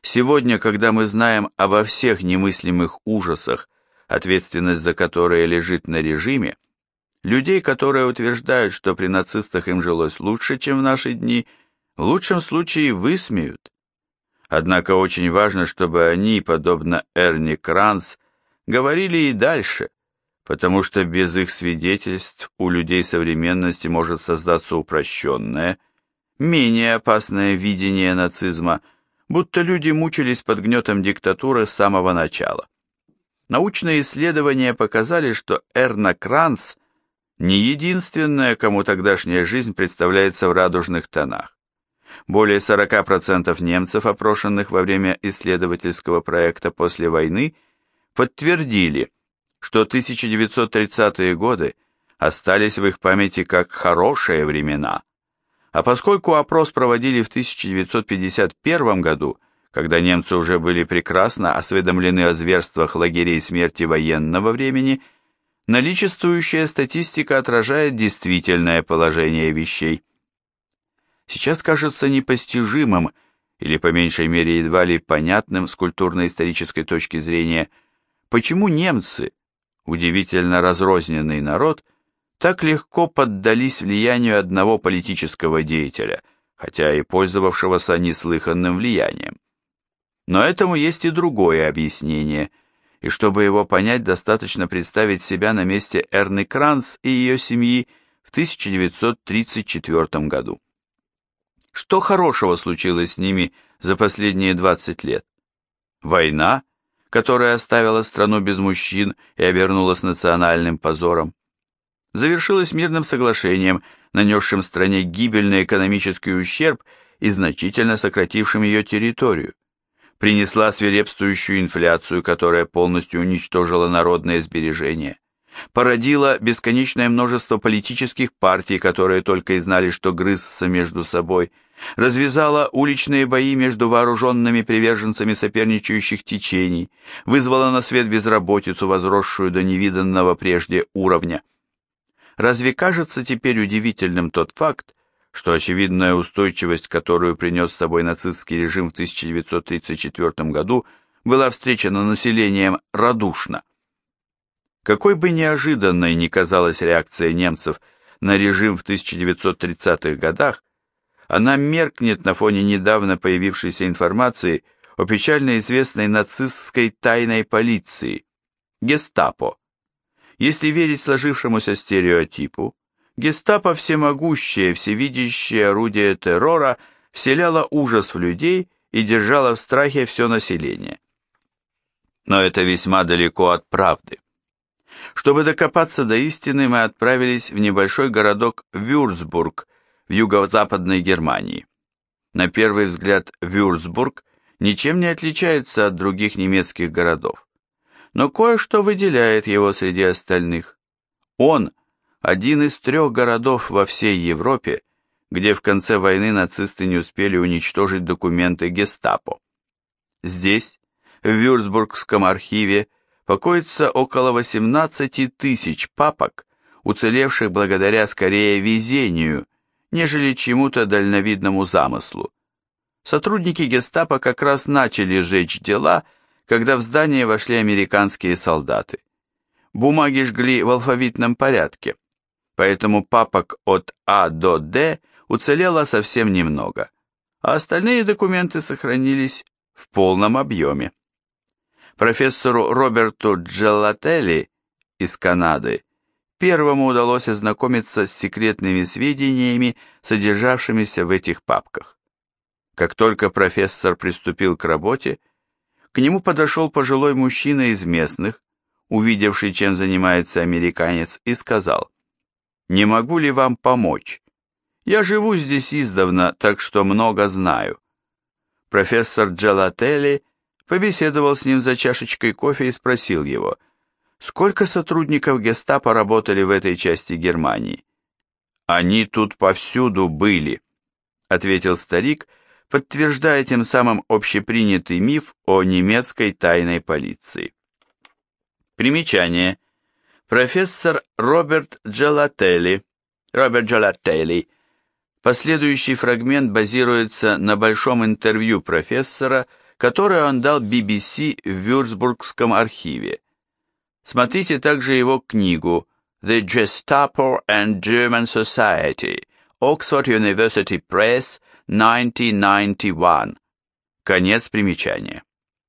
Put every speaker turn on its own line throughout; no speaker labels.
Сегодня, когда мы знаем обо всех немыслимых ужасах, ответственность за которые лежит на режиме, людей, которые утверждают, что при нацистах им жилось лучше, чем в наши дни, в лучшем случае высмеют. Однако очень важно, чтобы они, подобно Эрни Кранц, говорили и дальше, потому что без их свидетельств у людей современности может создаться упрощенное, менее опасное видение нацизма, будто люди мучились под гнетом диктатуры с самого начала. Научные исследования показали, что Эрна Кранц не единственная, кому тогдашняя жизнь представляется в радужных тонах. Более 40% немцев, опрошенных во время исследовательского проекта после войны, подтвердили, что 1930-е годы остались в их памяти как хорошие времена. А поскольку опрос проводили в 1951 году, когда немцы уже были прекрасно осведомлены о зверствах лагерей смерти военного времени, наличествующая статистика отражает действительное положение вещей. Сейчас кажется непостижимым, или по меньшей мере едва ли понятным с культурно-исторической точки зрения, почему немцы, удивительно разрозненный народ, так легко поддались влиянию одного политического деятеля, хотя и пользовавшегося неслыханным влиянием. Но этому есть и другое объяснение, и чтобы его понять, достаточно представить себя на месте Эрны Кранц и ее семьи в 1934 году. Что хорошего случилось с ними за последние 20 лет? Война, которая оставила страну без мужчин и обернулась национальным позором, завершилась мирным соглашением, нанесшим стране гибельный экономический ущерб и значительно сократившим ее территорию, принесла свирепствующую инфляцию, которая полностью уничтожила народные сбережения, породила бесконечное множество политических партий, которые только и знали, что грызться между собой, развязала уличные бои между вооруженными приверженцами соперничающих течений, вызвала на свет безработицу, возросшую до невиданного прежде уровня. Разве кажется теперь удивительным тот факт, что очевидная устойчивость, которую принес с собой нацистский режим в 1934 году, была встречена населением радушно? Какой бы неожиданной ни казалась реакция немцев на режим в 1930-х годах, она меркнет на фоне недавно появившейся информации о печально известной нацистской тайной полиции – гестапо. Если верить сложившемуся стереотипу, гестапо, всемогущее, всевидящее орудие террора, вселяло ужас в людей и держало в страхе все население. Но это весьма далеко от правды. Чтобы докопаться до истины, мы отправились в небольшой городок Вюрцбург в юго-западной Германии. На первый взгляд Вюрцбург ничем не отличается от других немецких городов, но кое-что выделяет его среди остальных. Он – один из 3 городов во всей Европе, где в конце войны нацисты не успели уничтожить документы гестапо. Здесь, в Вюрцбургском архиве, покоится около 18 тысяч папок, уцелевших благодаря скорее везению, нежели чему-то дальновидному замыслу. Сотрудники гестапо как раз начали жечь дела, когда в здание вошли американские солдаты. Бумаги жгли в алфавитном порядке, поэтому папок от А до Д уцелело совсем немного, а остальные документы сохранились в полном объеме. Профессору Роберту Джеллателли из Канады первому удалось ознакомиться с секретными сведениями, содержавшимися в этих папках. Как только профессор приступил к работе, к нему подошел пожилой мужчина из местных, увидевший, чем занимается американец, и сказал: «Не могу ли вам помочь? Я живу здесь издавна, так что много знаю». Профессор Джеллателли побеседовал с ним за чашечкой кофе и спросил его: «Сколько сотрудников гестапо работали в этой части Германии?» «Они тут повсюду были», — ответил старик, подтверждая тем самым общепринятый миф о немецкой тайной полиции. Примечание. Профессор Роберт Джеллателли. Последующий фрагмент базируется на большом интервью профессора, которое он дал BBC в Вюрцбургском архиве. Смотрите также его книгу «The Gestapo and German Society», Oxford University Press, 1991. Конец примечания.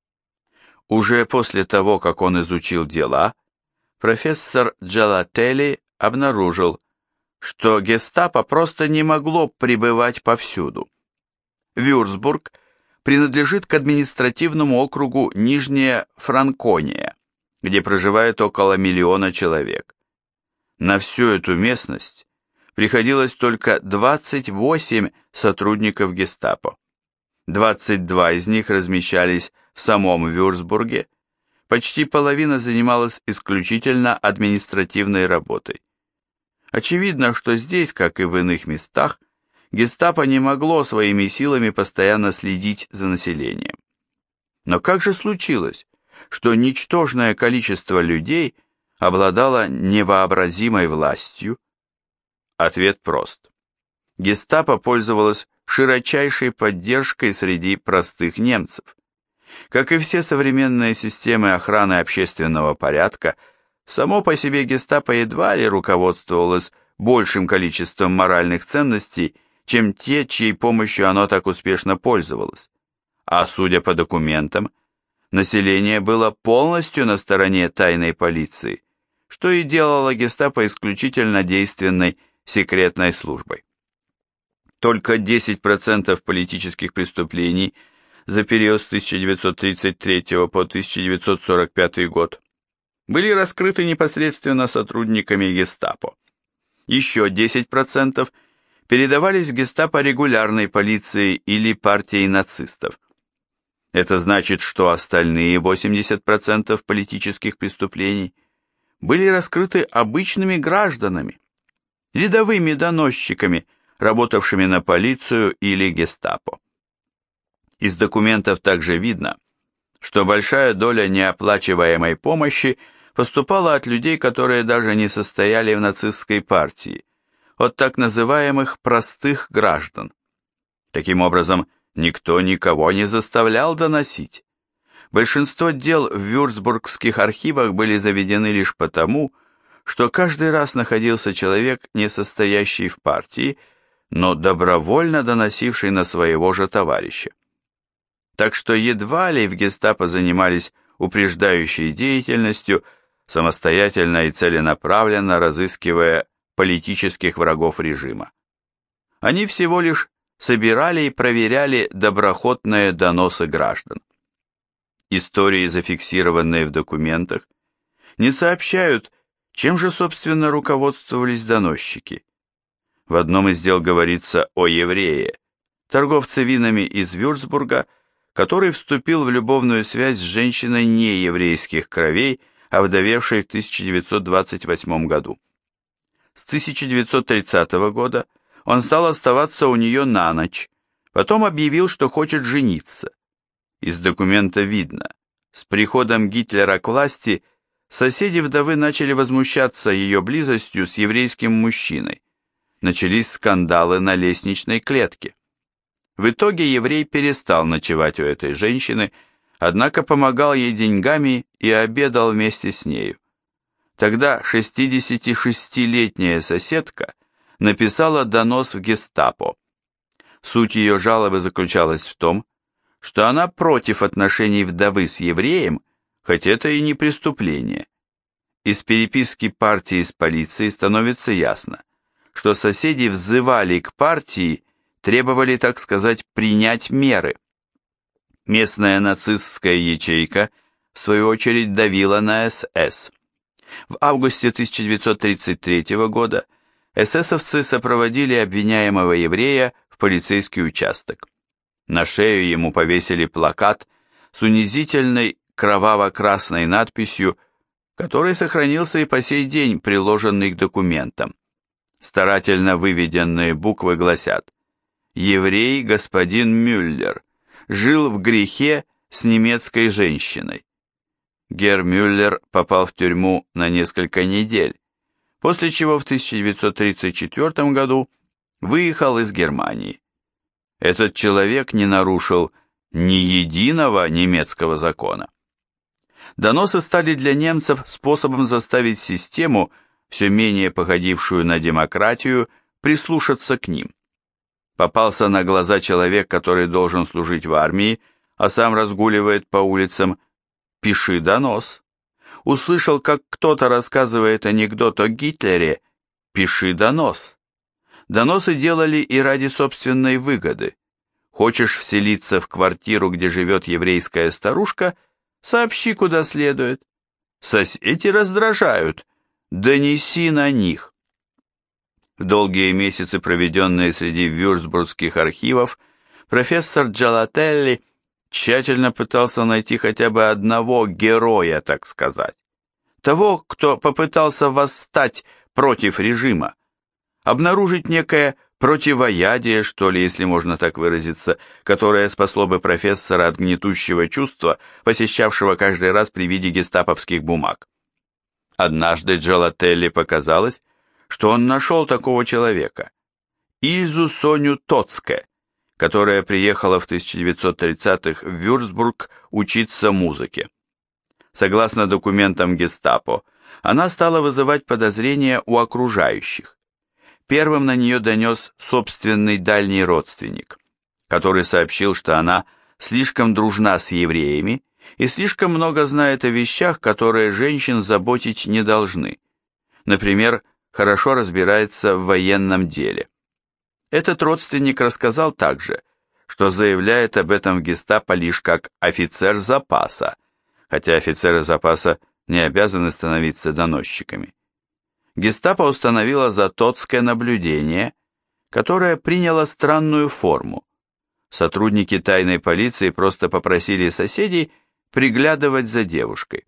Уже после того, как он изучил дела, профессор Джелателли обнаружил, что гестапо просто не могло пребывать повсюду. Вюрцбург принадлежит к административному округу Нижняя Франкония, где проживает около 1 миллиона человек. На всю эту местность приходилось только 28 сотрудников гестапо. 22 из них размещались в самом Вюрцбурге, почти половина занималась исключительно административной работой. Очевидно, что здесь, как и в иных местах, гестапо не могло своими силами постоянно следить за населением. Но как же случилось, что ничтожное количество людей обладало невообразимой властью? Ответ прост. Гестапо пользовалось широчайшей поддержкой среди простых немцев. Как и все современные системы охраны общественного порядка, само по себе гестапо едва ли руководствовалось большим количеством моральных ценностей, чем те, чьей помощью оно так успешно пользовалось. А судя по документам, население было полностью на стороне тайной полиции, что и делало гестапо исключительно действенной секретной службой. Только 10% политических преступлений за период с 1933 по 1945 год были раскрыты непосредственно сотрудниками гестапо. Еще 10% передавались в гестапо регулярной полиции или партией нацистов. Это значит, что остальные 80% политических преступлений были раскрыты обычными гражданами, рядовыми доносчиками, работавшими на полицию или гестапо. Из документов также видно, что большая доля неоплачиваемой помощи поступала от людей, которые даже не состояли в нацистской партии, от так называемых простых граждан. Таким образом, никто никого не заставлял доносить. Большинство дел в вюрцбургских архивах были заведены лишь потому, что каждый раз находился человек, не состоящий в партии, но добровольно доносивший на своего же товарища. Так что едва ли в гестапо занимались упреждающей деятельностью, самостоятельно и целенаправленно разыскивая политических врагов режима. Они всего лишь собирали и проверяли доброхотные доносы граждан. Истории, зафиксированные в документах, не сообщают, чем же, собственно, руководствовались доносчики. В одном из дел говорится о еврее, торговце винами из Вюрцбурга, который вступил в любовную связь с женщиной нееврейских кровей, овдовевшей в 1928 году. С 1930 года он стал оставаться у нее на ночь, потом объявил, что хочет жениться. Из документа видно, с приходом Гитлера к власти соседи вдовы начали возмущаться ее близостью с еврейским мужчиной. Начались скандалы на лестничной клетке. В итоге еврей перестал ночевать у этой женщины, однако помогал ей деньгами и обедал вместе с нею. Тогда 66-летняя соседка написала донос в гестапо. Суть ее жалобы заключалась в том, что она против отношений вдовы с евреем, хоть это и не преступление. Из переписки партии с полицией становится ясно, что соседи взывали к партии, требовали, так сказать, принять меры. Местная нацистская ячейка, в свою очередь, давила на СС. В августе 1933 года эсэсовцы сопроводили обвиняемого еврея в полицейский участок. На шею ему повесили плакат с унизительной кроваво-красной надписью, который сохранился и по сей день, приложенный к документам. Старательно выведенные буквы гласят: «Еврей господин Мюллер жил в грехе с немецкой женщиной». Герр Мюллер попал в тюрьму на несколько недель, после чего в 1934 году выехал из Германии. Этот человек не нарушил ни единого немецкого закона. Доносы стали для немцев способом заставить систему, все менее походившую на демократию, прислушаться к ним. Попался на глаза человек, который должен служить в армии, а сам разгуливает по улицам, пиши донос. Услышал, как кто-то рассказывает анекдот о Гитлере, пиши донос. Доносы делали и ради собственной выгоды. Хочешь вселиться в квартиру, где живет еврейская старушка, сообщи куда следует. Соседи раздражают, донеси на них. В долгие месяцы, проведенные среди вюрцбургских архивов, профессор Джалателли тщательно пытался найти хотя бы одного героя, так сказать. Того, кто попытался восстать против режима, обнаружить некое противоядие, что ли, если можно так выразиться, которое спасло бы профессора от гнетущего чувства, посещавшего каждый раз при виде гестаповских бумаг. Однажды Джалателли показалось, что он нашел такого человека, Ильзу Соню Тоцке, которая приехала в 1930-х в Вюрцбург учиться музыке. Согласно документам гестапо, она стала вызывать подозрения у окружающих. Первым на нее донес собственный дальний родственник, который сообщил, что она слишком дружна с евреями и слишком много знает о вещах, которые женщин заботить не должны. Например, хорошо разбирается в военном деле. Этот родственник рассказал также, что заявляет об этом в гестапо лишь как офицер запаса, хотя офицеры запаса не обязаны становиться доносчиками. Гестапо установило за Тоцке наблюдение, которое приняло странную форму. Сотрудники тайной полиции просто попросили соседей приглядывать за девушкой.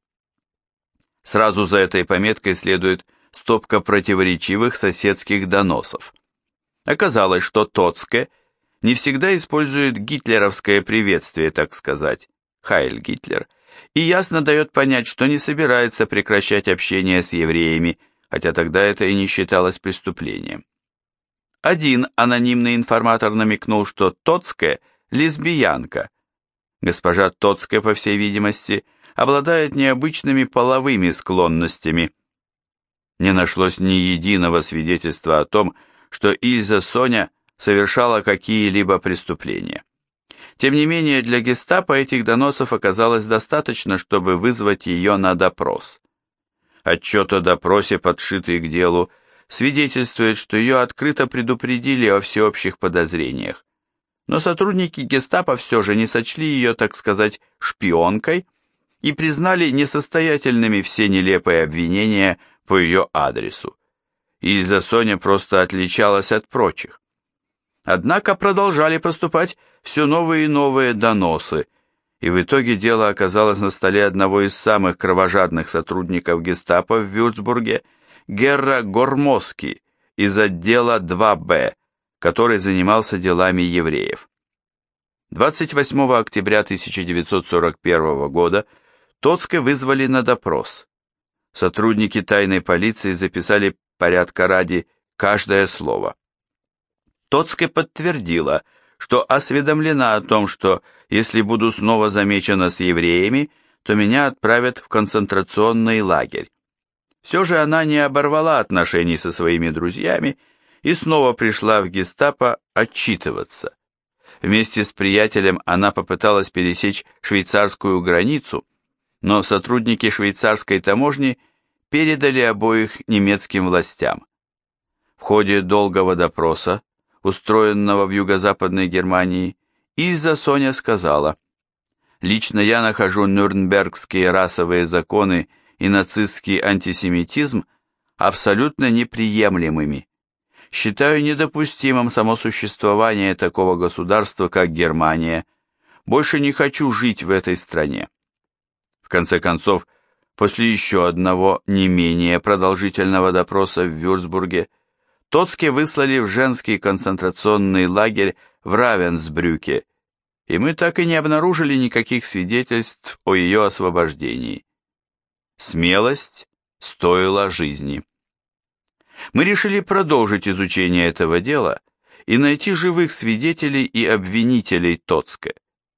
Сразу за этой пометкой следует стопка противоречивых соседских доносов. Оказалось, что Тоцке не всегда использует гитлеровское приветствие, так сказать, «Хайль Гитлер», и ясно дает понять, что не собирается прекращать общение с евреями, хотя тогда это и не считалось преступлением. Один анонимный информатор намекнул, что Тоцке – лесбиянка. Госпожа Тоцке, по всей видимости, обладает необычными половыми склонностями. Не нашлось ни единого свидетельства о том, что Ильза Соня совершала какие-либо преступления. Тем не менее, для гестапо этих доносов оказалось достаточно, чтобы вызвать ее на допрос. Отчет о допросе, подшитый к делу, свидетельствует, что ее открыто предупредили о всеобщих подозрениях. Но сотрудники гестапо все же не сочли ее, так сказать, шпионкой и признали несостоятельными все нелепые обвинения по ее адресу. Ильза Соня просто отличалась от прочих. Однако продолжали поступать все новые и новые доносы, и в итоге дело оказалось на столе одного из самых кровожадных сотрудников гестапо в Вюрцбурге, Герра Гормоски из отдела 2Б, который занимался делами евреев. 28 октября 1941 года Тоцке вызвали на допрос. Сотрудники тайной полиции записали порядка ради каждое слово. Тоцке подтвердила, что осведомлена о том, что если буду снова замечена с евреями, то меня отправят в концентрационный лагерь. Все же она не оборвала отношений со своими друзьями и снова пришла в гестапо отчитываться. Вместе с приятелем она попыталась пересечь швейцарскую границу, но сотрудники швейцарской таможни передали обоих немецким властям. В ходе долгого допроса, устроенного в юго-западной Германии, Ильза Соня сказала: «Лично я нахожу нюрнбергские расовые законы и нацистский антисемитизм абсолютно неприемлемыми. Считаю недопустимым само существование такого государства, как Германия. Больше не хочу жить в этой стране». В конце концов, после еще одного не менее продолжительного допроса в Вюрцбурге, Тоцке выслали в женский концентрационный лагерь в Равенсбрюке, и мы так и не обнаружили никаких свидетельств о ее освобождении. Смелость стоила жизни. Мы решили продолжить изучение этого дела и найти живых свидетелей и обвинителей Тоцке. В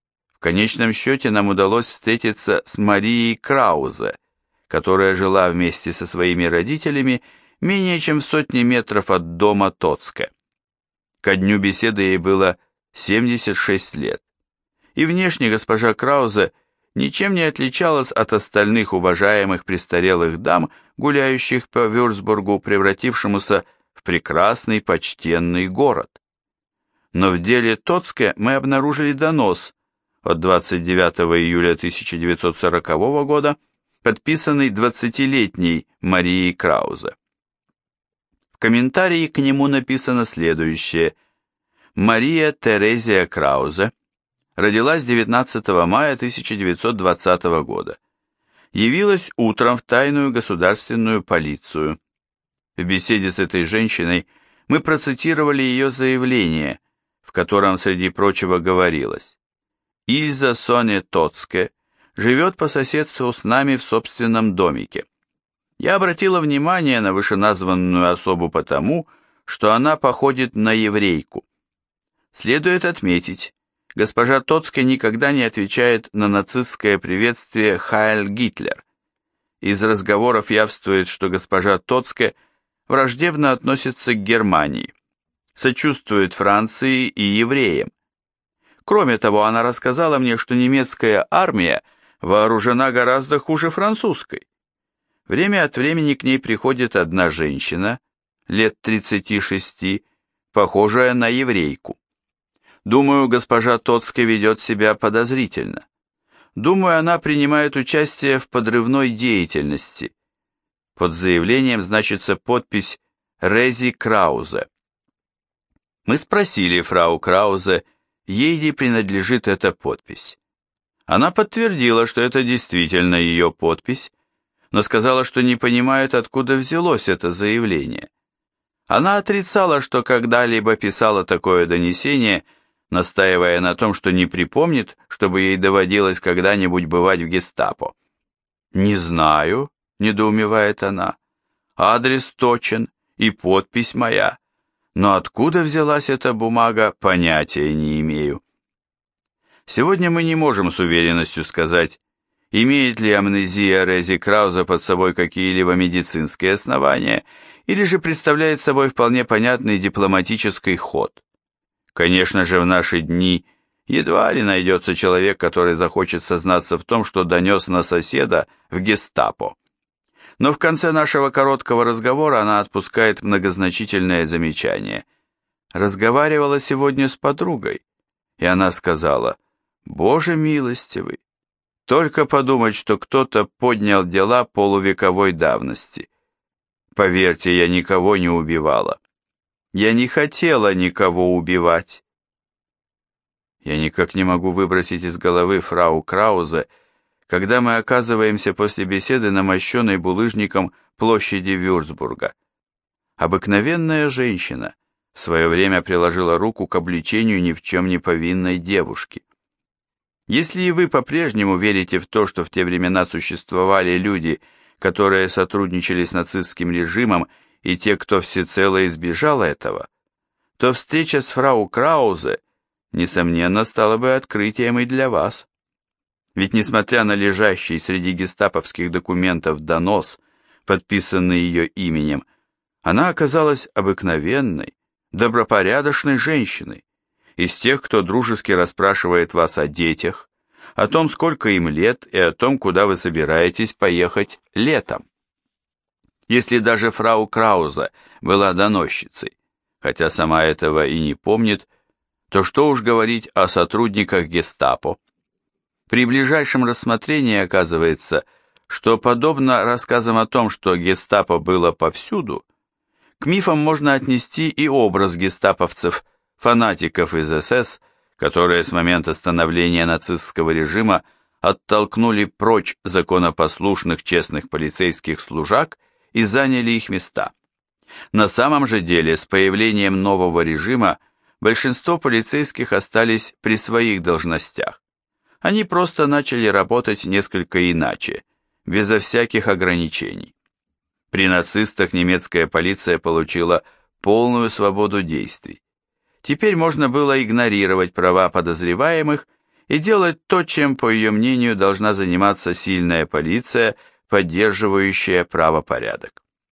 конечном счете нам удалось встретиться с Марией Краузе, которая жила вместе со своими родителями менее чем в 100 метров от дома Тоцке. Ко дню беседы ей было 76 лет, и внешне госпожа Краузе ничем не отличалась от остальных уважаемых престарелых дам, гуляющих по Вюрцбургу, превратившемуся в прекрасный почтенный город. Но в деле Тоцке мы обнаружили донос от 29 июля 1940 года, подписанный 20-летней Марией Краузе. В комментарии к нему написано следующее: Мария Терезия Краузе родилась 19 мая 1920 года. Явилась утром в тайную государственную полицию. В беседе с этой женщиной мы процитировали ее заявление, в котором, среди прочего, говорилось: «Ильза Соне Тоцке живет по соседству с нами в собственном домике. Я обратила внимание на вышеназванную особу потому, что она походит на еврейку. Следует отметить, госпожа Тоцке никогда не отвечает на нацистское приветствие «Хайль Гитлер». Из разговоров явствует, что госпожа Тоцке враждебно относится к Германии, сочувствует Франции и евреям. Кроме того, она рассказала мне, что немецкая армия вооружена гораздо хуже французской. Время от времени к ней приходит одна женщина, лет 36, похожая на еврейку. Думаю, госпожа Тоцке ведет себя подозрительно. Думаю, она принимает участие в подрывной деятельности. Под заявлением значится подпись «Рези Краузе». Мы спросили фрау Краузе, ей ли принадлежит эта подпись. Она подтвердила, что это действительно ее подпись, но сказала, что не понимает, откуда взялось это заявление. Она отрицала, что когда-либо писала такое донесение, настаивая на том, что не припомнит, чтобы ей доводилось когда-нибудь бывать в гестапо. «Не знаю», — недоумевает она, — «адрес точен и подпись моя, но откуда взялась эта бумага, понятия не имею». Сегодня мы не можем с уверенностью сказать, имеет ли амнезия Рези Краузе под собой какие-либо медицинские основания, или же представляет собой вполне понятный дипломатический ход. Конечно же, в наши дни едва ли найдется человек, который захочет сознаться в том, что донес на соседа в гестапо. Но в конце нашего короткого разговора она отпускает многозначительное замечание. Разговаривала сегодня с подругой, и она сказала: «Боже милостивый, только подумать, что кто-то поднял дела полувековой давности. Поверьте, я никого не убивала. Я не хотела никого убивать». Я никак не могу выбросить из головы фрау Краузе, когда мы оказываемся после беседы на мощенной булыжником площади Вюрцбурга. Обыкновенная женщина в свое время приложила руку к обличению ни в чем не повинной девушки. Если и вы по-прежнему верите в то, что в те времена существовали люди, которые сотрудничали с нацистским режимом, и те, кто всецело избежал этого, то встреча с фрау Краузе, несомненно, стала бы открытием и для вас. Ведь несмотря на лежащий среди гестаповских документов донос, подписанный ее именем, она оказалась обыкновенной, добропорядочной женщиной, из тех, кто дружески расспрашивает вас о детях, о том, сколько им лет, и о том, куда вы собираетесь поехать летом. Если даже фрау Краузе была доносчицей, хотя сама этого и не помнит, то что уж говорить о сотрудниках гестапо. При ближайшем рассмотрении оказывается, что, подобно рассказам о том, что гестапо было повсюду, к мифам можно отнести и образ гестаповцев, фанатиков из СС, которые с момента становления нацистского режима оттолкнули прочь законопослушных честных полицейских служак и заняли их места. На самом же деле, с появлением нового режима, большинство полицейских остались при своих должностях. Они просто начали работать несколько иначе, безо всяких ограничений. При нацистах немецкая полиция получила полную свободу действий. Теперь можно было игнорировать права подозреваемых и делать то, чем, по ее мнению, должна заниматься сильная полиция, поддерживающая правопорядок.